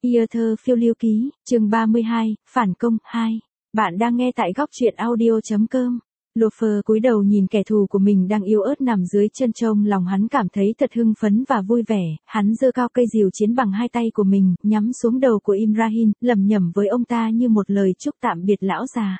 Yêu thơ phiêu lưu ký, chương 32, Phản công, 2. Bạn đang nghe tại góc truyện audio.com. Lofer cúi đầu nhìn kẻ thù của mình đang yếu ớt nằm dưới chân trông, lòng hắn cảm thấy thật hưng phấn và vui vẻ. Hắn giơ cao cây rìu chiến bằng hai tay của mình, nhắm xuống đầu của Imrahil, lẩm nhẩm với ông ta như một lời chúc tạm biệt lão già.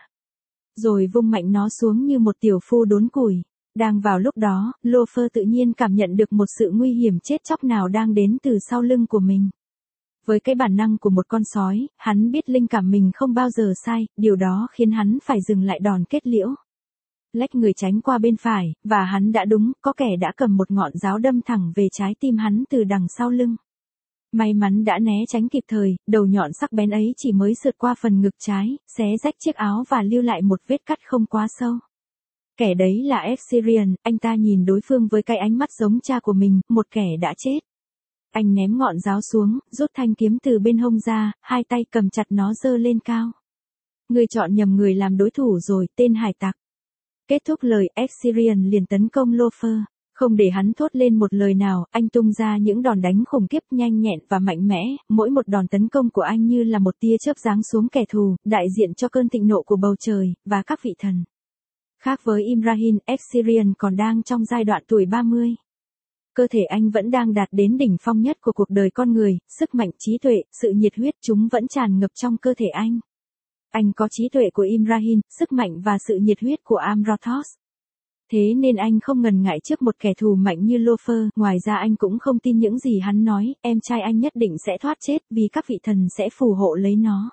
Rồi vung mạnh nó xuống như một tiểu phu đốn củi. Đang vào lúc đó, Lofer tự nhiên cảm nhận được một sự nguy hiểm chết chóc nào đang đến từ sau lưng của mình. Với cái bản năng của một con sói, hắn biết linh cảm mình không bao giờ sai, điều đó khiến hắn phải dừng lại đòn kết liễu. Lách người tránh qua bên phải, và hắn đã đúng, có kẻ đã cầm một ngọn giáo đâm thẳng về trái tim hắn từ đằng sau lưng. May mắn đã né tránh kịp thời, đầu nhọn sắc bén ấy chỉ mới sượt qua phần ngực trái, xé rách chiếc áo và lưu lại một vết cắt không quá sâu. Kẻ đấy là Assyrian, anh ta nhìn đối phương với cái ánh mắt giống cha của mình, một kẻ đã chết. Anh ném ngọn giáo xuống, rút thanh kiếm từ bên hông ra, hai tay cầm chặt nó giơ lên cao. Ngươi chọn nhầm người làm đối thủ rồi, tên hải tặc. Kết thúc lời, Assyrian liền tấn công Lofer. Không để hắn thốt lên một lời nào, anh tung ra những đòn đánh khủng khiếp nhanh nhẹn và mạnh mẽ, mỗi một đòn tấn công của anh như là một tia chớp giáng xuống kẻ thù, đại diện cho cơn thịnh nộ của bầu trời, và các vị thần. Khác với Imrahil, Assyrian còn đang trong giai đoạn tuổi 30. Cơ thể anh vẫn đang đạt đến đỉnh phong nhất của cuộc đời con người, sức mạnh, trí tuệ, sự nhiệt huyết chúng vẫn tràn ngập trong cơ thể anh. Anh có trí tuệ của Imrahil, sức mạnh và sự nhiệt huyết của Amratos. Thế nên anh không ngần ngại trước một kẻ thù mạnh như Lofer, ngoài ra anh cũng không tin những gì hắn nói, em trai anh nhất định sẽ thoát chết vì các vị thần sẽ phù hộ lấy nó.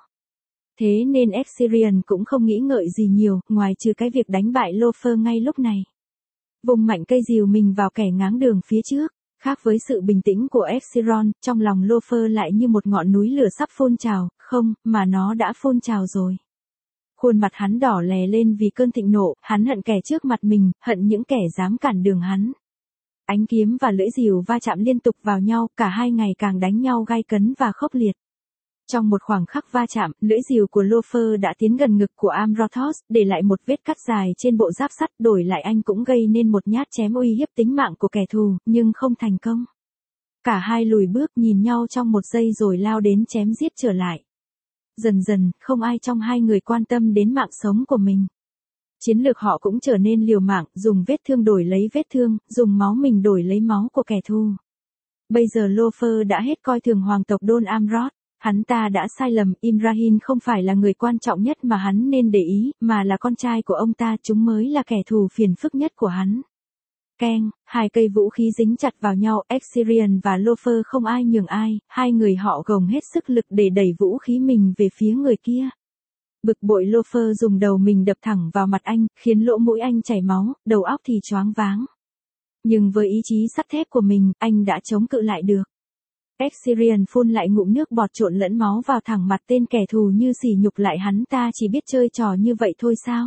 Thế nên Assyrian cũng không nghĩ ngợi gì nhiều, ngoài trừ cái việc đánh bại Lofer ngay lúc này. Vùng mạnh cây rìu mình vào kẻ ngáng đường phía trước, khác với sự bình tĩnh của Assyrian, trong lòng Lofer lại như một ngọn núi lửa sắp phun trào, không, mà nó đã phun trào rồi. Khuôn mặt hắn đỏ lè lên vì cơn thịnh nộ, hắn hận kẻ trước mặt mình, hận những kẻ dám cản đường hắn. Ánh kiếm và lưỡi rìu va chạm liên tục vào nhau, cả hai ngày càng đánh nhau gay cấn và khốc liệt. Trong một khoảng khắc va chạm, lưỡi rìu của Lofer đã tiến gần ngực của Amratos, để lại một vết cắt dài trên bộ giáp sắt, đổi lại anh cũng gây nên một nhát chém uy hiếp tính mạng của kẻ thù, nhưng không thành công. Cả hai lùi bước nhìn nhau trong một giây rồi lao đến chém giết trở lại. Dần dần, không ai trong hai người quan tâm đến mạng sống của mình. Chiến lược họ cũng trở nên liều mạng, dùng vết thương đổi lấy vết thương, dùng máu mình đổi lấy máu của kẻ thù. Bây giờ Lofer đã hết coi thường hoàng tộc Don Amrod. Hắn ta đã sai lầm, Imrahil không phải là người quan trọng nhất mà hắn nên để ý, mà là con trai của ông ta, chúng mới là kẻ thù phiền phức nhất của hắn. Keng, hai cây vũ khí dính chặt vào nhau, Assyrian và Lofer không ai nhường ai, hai người họ gồng hết sức lực để đẩy vũ khí mình về phía người kia. Bực bội Lofer dùng đầu mình đập thẳng vào mặt anh, khiến lỗ mũi anh chảy máu, đầu óc thì choáng váng. Nhưng với ý chí sắt thép của mình, anh đã chống cự lại được. Assyrian phun lại ngụm nước bọt trộn lẫn máu vào thẳng mặt tên kẻ thù như sỉ nhục lại hắn ta chỉ biết chơi trò như vậy thôi sao?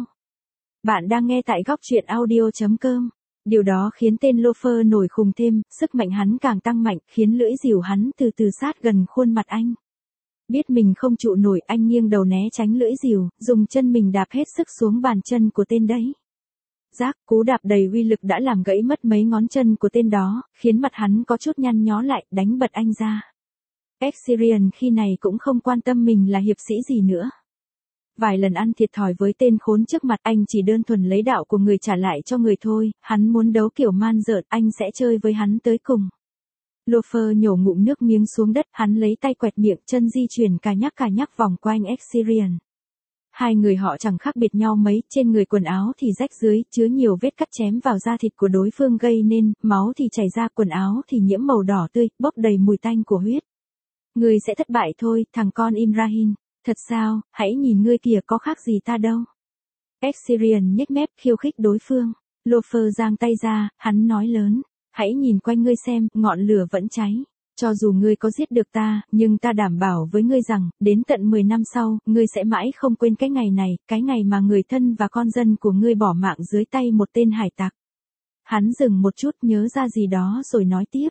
Bạn đang nghe tại góc truyện audio.com. Điều đó khiến tên Lofer nổi khùng thêm, sức mạnh hắn càng tăng mạnh, khiến lưỡi rìu hắn từ từ sát gần khuôn mặt anh. Biết mình không trụ nổi, anh nghiêng đầu né tránh lưỡi rìu, dùng chân mình đạp hết sức xuống bàn chân của tên đấy. Rác, cú đạp đầy uy lực đã làm gãy mất mấy ngón chân của tên đó, khiến mặt hắn có chút nhăn nhó lại, đánh bật anh ra. Assyrian khi này cũng không quan tâm mình là hiệp sĩ gì nữa. Vài lần ăn thiệt thòi với tên khốn trước mặt, anh chỉ đơn thuần lấy đạo của người trả lại cho người thôi, hắn muốn đấu kiểu man rợn, anh sẽ chơi với hắn tới cùng. Lofer nhổ ngụm nước miếng xuống đất, hắn lấy tay quẹt miệng, chân di chuyển cà nhắc vòng quanh Assyrian. Hai người họ chẳng khác biệt nhau mấy, trên người quần áo thì rách dưới, chứa nhiều vết cắt chém vào da thịt của đối phương gây nên, máu thì chảy ra, quần áo thì nhiễm màu đỏ tươi, bốc đầy mùi tanh của huyết. Ngươi sẽ thất bại thôi, thằng con Imrahil. Thật sao, hãy nhìn ngươi kìa, có khác gì ta đâu. Assyrian nhếch mép khiêu khích đối phương. Lofer giang tay ra, hắn nói lớn. Hãy nhìn quanh ngươi xem, ngọn lửa vẫn cháy. Cho dù ngươi có giết được ta, nhưng ta đảm bảo với ngươi rằng, đến tận 10 năm sau, ngươi sẽ mãi không quên cái ngày này, cái ngày mà người thân và con dân của ngươi bỏ mạng dưới tay một tên hải tặc. Hắn dừng một chút, nhớ ra gì đó rồi nói tiếp.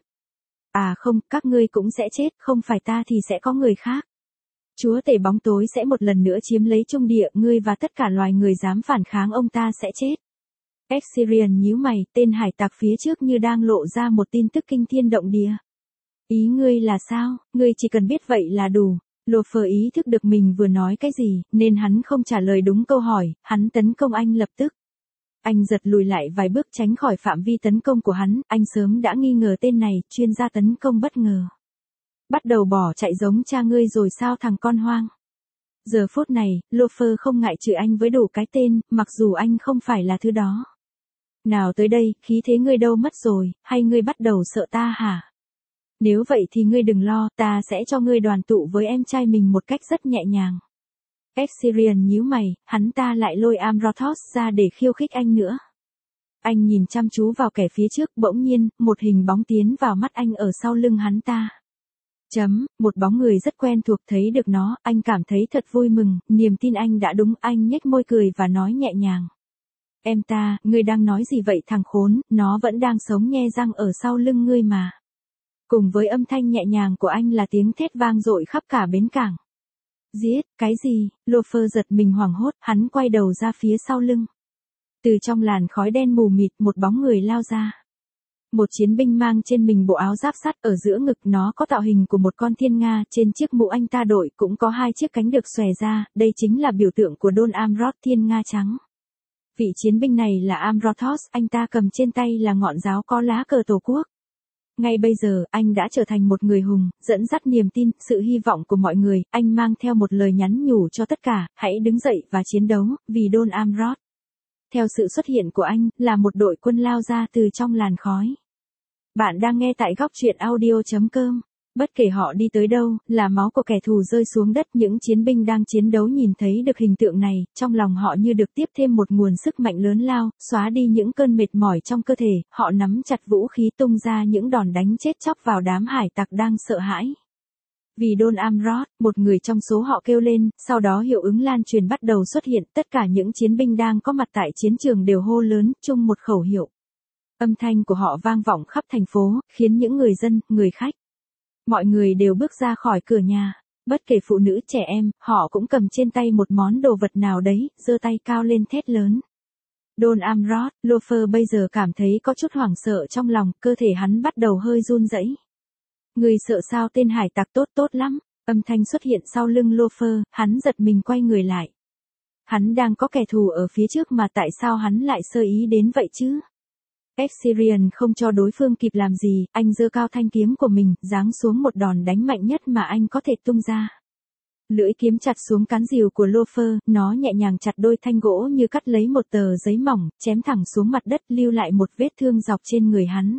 À không, các ngươi cũng sẽ chết, không phải ta thì sẽ có người khác. Chúa tể bóng tối sẽ một lần nữa chiếm lấy trung địa, ngươi và tất cả loài người dám phản kháng ông ta sẽ chết. Assyrian nhíu mày, tên hải tặc phía trước như đang lộ ra một tin tức kinh thiên động địa. Ý ngươi là sao, ngươi chỉ cần biết vậy là đủ. Lofer ý thức được mình vừa nói cái gì, nên hắn không trả lời đúng câu hỏi, hắn tấn công anh lập tức. Anh giật lùi lại vài bước tránh khỏi phạm vi tấn công của hắn, anh sớm đã nghi ngờ tên này, chuyên gia tấn công bất ngờ. Bắt đầu bỏ chạy giống cha ngươi rồi sao thằng con hoang. Giờ phút này, Lofer không ngại chửi anh với đủ cái tên, mặc dù anh không phải là thứ đó. Nào tới đây, khí thế ngươi đâu mất rồi, hay ngươi bắt đầu sợ ta hả? Nếu vậy thì ngươi đừng lo, ta sẽ cho ngươi đoàn tụ với em trai mình một cách rất nhẹ nhàng. Exirian nhíu mày, hắn ta lại lôi Amrothos ra để khiêu khích anh nữa. Anh nhìn chăm chú vào kẻ phía trước, bỗng nhiên, một hình bóng tiến vào mắt anh ở sau lưng hắn ta. Một bóng người rất quen thuộc, thấy được nó, anh cảm thấy thật vui mừng, niềm tin anh đã đúng, anh nhếch môi cười và nói nhẹ nhàng. Em ta, ngươi đang nói gì vậy thằng khốn, nó vẫn đang sống nhe răng ở sau lưng ngươi mà. Cùng với âm thanh nhẹ nhàng của anh là tiếng thét vang dội khắp cả bến cảng. Giết, cái gì? Lofer giật mình hoảng hốt, hắn quay đầu ra phía sau lưng. Từ trong làn khói đen mù mịt một bóng người lao ra. Một chiến binh mang trên mình bộ áo giáp sắt, ở giữa ngực nó có tạo hình của một con thiên nga, trên chiếc mũ anh ta đội cũng có hai chiếc cánh được xòe ra, đây chính là biểu tượng của Don Amroth, thiên nga trắng. Vị chiến binh này là Amrothos, anh ta cầm trên tay là ngọn giáo có lá cờ tổ quốc. Ngay bây giờ, anh đã trở thành một người hùng, dẫn dắt niềm tin, sự hy vọng của mọi người, anh mang theo một lời nhắn nhủ cho tất cả, hãy đứng dậy và chiến đấu, vì Don Amroth. Theo sự xuất hiện của anh, là một đội quân lao ra từ trong làn khói. Bạn đang nghe tại góc truyện audio.com. Bất kể họ đi tới đâu, là máu của kẻ thù rơi xuống đất, những chiến binh đang chiến đấu nhìn thấy được hình tượng này, trong lòng họ như được tiếp thêm một nguồn sức mạnh lớn lao, xóa đi những cơn mệt mỏi trong cơ thể, họ nắm chặt vũ khí tung ra những đòn đánh chết chóc vào đám hải tặc đang sợ hãi. Vì Don Amroth, một người trong số họ kêu lên, sau đó hiệu ứng lan truyền bắt đầu xuất hiện, tất cả những chiến binh đang có mặt tại chiến trường đều hô lớn chung một khẩu hiệu. Âm thanh của họ vang vọng khắp thành phố, khiến những người dân, người khách, mọi người đều bước ra khỏi cửa nhà. Bất kể phụ nữ trẻ em, họ cũng cầm trên tay một món đồ vật nào đấy, giơ tay cao lên thét lớn. Don Amroth, Lofer bây giờ cảm thấy có chút hoảng sợ trong lòng, cơ thể hắn bắt đầu hơi run rẩy. Người sợ sao? Tên hải tặc tốt lắm. Âm thanh xuất hiện sau lưng Lofer, hắn giật mình quay người lại. Hắn đang có kẻ thù ở phía trước mà tại sao hắn lại sơ ý đến vậy chứ? Exirian không cho đối phương kịp làm gì, anh giơ cao thanh kiếm của mình, giáng xuống một đòn đánh mạnh nhất mà anh có thể tung ra. Lưỡi kiếm chặt xuống cán rìu của Lofer, nó nhẹ nhàng chặt đôi thanh gỗ như cắt lấy một tờ giấy mỏng, chém thẳng xuống mặt đất, lưu lại một vết thương dọc trên người hắn.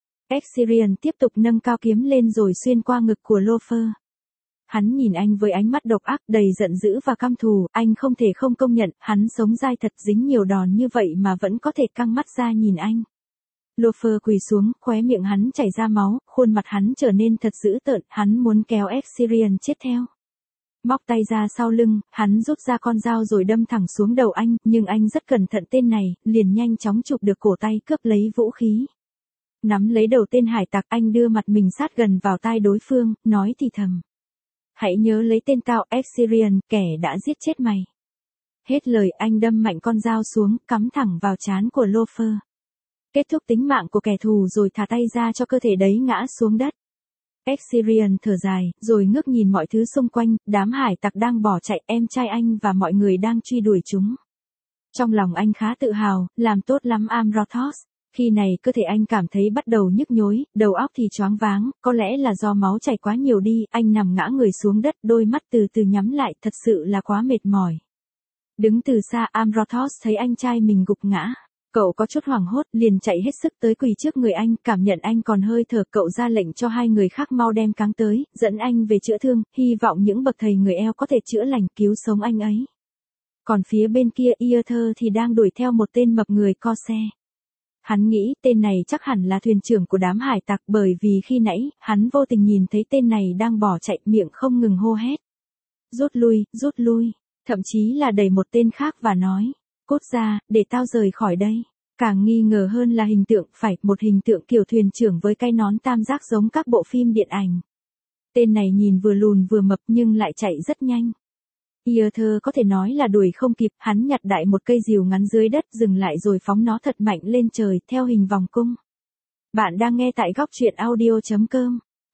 Exirian tiếp tục nâng cao kiếm lên rồi xuyên qua ngực của Lofer. Hắn nhìn anh với ánh mắt độc ác, đầy giận dữ và căm thù, anh không thể không công nhận, hắn sống dai thật, dính nhiều đòn như vậy mà vẫn có thể căng mắt ra nhìn anh. Lofer quỳ xuống, khóe miệng hắn chảy ra máu, khuôn mặt hắn trở nên thật dữ tợn, hắn muốn kéo Exirian chết theo. Móc tay ra sau lưng, hắn rút ra con dao rồi đâm thẳng xuống đầu anh, nhưng anh rất cẩn thận, tên này, liền nhanh chóng chụp được cổ tay, cướp lấy vũ khí. Nắm lấy đầu tên hải tặc, anh đưa mặt mình sát gần vào tai đối phương, nói thì thầm. Hãy nhớ lấy tên tao, Exirian, kẻ đã giết chết mày. Hết lời, anh đâm mạnh con dao xuống, cắm thẳng vào trán của Lofer. Kết thúc tính mạng của kẻ thù rồi thả tay ra cho cơ thể đấy ngã xuống đất. Exirian thở dài, rồi ngước nhìn mọi thứ xung quanh, đám hải tặc đang bỏ chạy, em trai anh và mọi người đang truy đuổi chúng. Trong lòng anh khá tự hào, làm tốt lắm Amrothos. Khi này cơ thể anh cảm thấy bắt đầu nhức nhối, đầu óc thì choáng váng, có lẽ là do máu chảy quá nhiều đi, anh nằm ngã người xuống đất, đôi mắt từ từ nhắm lại, thật sự là quá mệt mỏi. Đứng từ xa, Amrothos thấy anh trai mình gục ngã. Cậu có chút hoảng hốt, liền chạy hết sức tới quỳ trước người anh, cảm nhận anh còn hơi thở, cậu ra lệnh cho hai người khác mau đem cáng tới, dẫn anh về chữa thương, hy vọng những bậc thầy người eo có thể chữa lành, cứu sống anh ấy. Còn phía bên kia, Iother thì đang đuổi theo một tên mập người co xe. Hắn nghĩ tên này chắc hẳn là thuyền trưởng của đám hải tặc, bởi vì khi nãy, hắn vô tình nhìn thấy tên này đang bỏ chạy, miệng không ngừng hô hét. Rút lui, thậm chí là đẩy một tên khác và nói. Cút ra, để tao rời khỏi đây. Càng nghi ngờ hơn là hình tượng, phải, một hình tượng kiểu thuyền trưởng với cái nón tam giác giống các bộ phim điện ảnh. Tên này nhìn vừa lùn vừa mập nhưng lại chạy rất nhanh. Iother có thể nói là đuổi không kịp, hắn nhặt đại một cây rìu ngắn dưới đất, dừng lại rồi phóng nó thật mạnh lên trời, theo hình vòng cung. Bạn đang nghe tại góc truyện audio.com.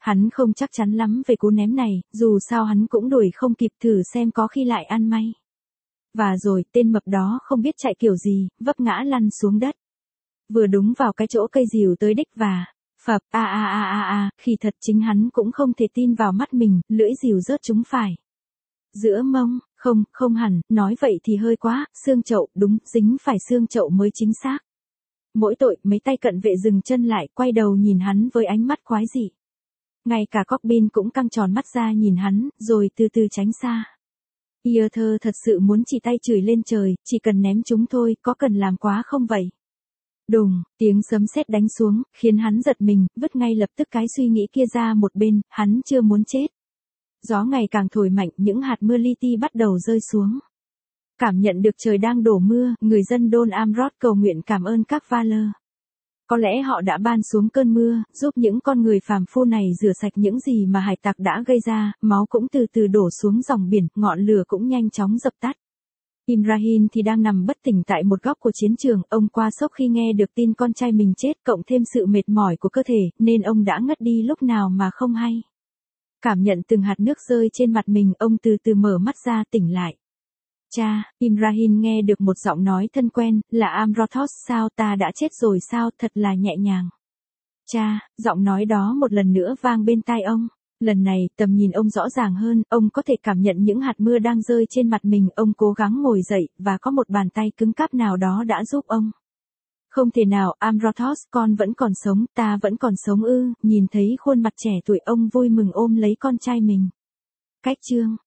Hắn không chắc chắn lắm về cú ném này, dù sao hắn cũng đuổi không kịp, thử xem có khi lại ăn may. Và rồi, tên mập đó không biết chạy kiểu gì, vấp ngã lăn xuống đất. Vừa đúng vào cái chỗ cây rìu tới đích và phập khi thật chính hắn cũng không thể tin vào mắt mình, lưỡi rìu rớt trúng phải giữa mông. Không hẳn, nói vậy thì hơi quá, xương chậu, đúng, dính phải xương chậu mới chính xác. Mỗi tội, mấy tay cận vệ dừng chân lại, quay đầu nhìn hắn với ánh mắt quái dị. Ngay cả Corbin cũng căng tròn mắt ra nhìn hắn, rồi từ từ tránh xa. Arthur thật sự muốn chỉ tay chửi lên trời, chỉ cần ném chúng thôi, có cần làm quá không vậy? Đùng, tiếng sấm sét đánh xuống, khiến hắn giật mình, vứt ngay lập tức cái suy nghĩ kia ra một bên, hắn chưa muốn chết. Gió ngày càng thổi mạnh, những hạt mưa li ti bắt đầu rơi xuống. Cảm nhận được trời đang đổ mưa, người dân Dol Amroth cầu nguyện cảm ơn các Valor. Có lẽ họ đã ban xuống cơn mưa, giúp những con người phàm phu này rửa sạch những gì mà hải tặc đã gây ra, máu cũng từ từ đổ xuống dòng biển, ngọn lửa cũng nhanh chóng dập tắt. Imrahim thì đang nằm bất tỉnh tại một góc của chiến trường, ông qua sốc khi nghe được tin con trai mình chết, cộng thêm sự mệt mỏi của cơ thể, nên ông đã ngất đi lúc nào mà không hay. Cảm nhận từng hạt nước rơi trên mặt mình, ông từ từ mở mắt ra, tỉnh lại. Cha, Imrahim nghe được một giọng nói thân quen, là Amrothos, sao ta đã chết rồi sao, thật là nhẹ nhàng. Cha, giọng nói đó một lần nữa vang bên tai ông. Lần này, tầm nhìn ông rõ ràng hơn, ông có thể cảm nhận những hạt mưa đang rơi trên mặt mình, ông cố gắng ngồi dậy, và có một bàn tay cứng cáp nào đó đã giúp ông. Không thể nào, Amrothos, con vẫn còn sống, ta vẫn còn sống ư, nhìn thấy khuôn mặt trẻ tuổi ông vui mừng ôm lấy con trai mình. Cách chương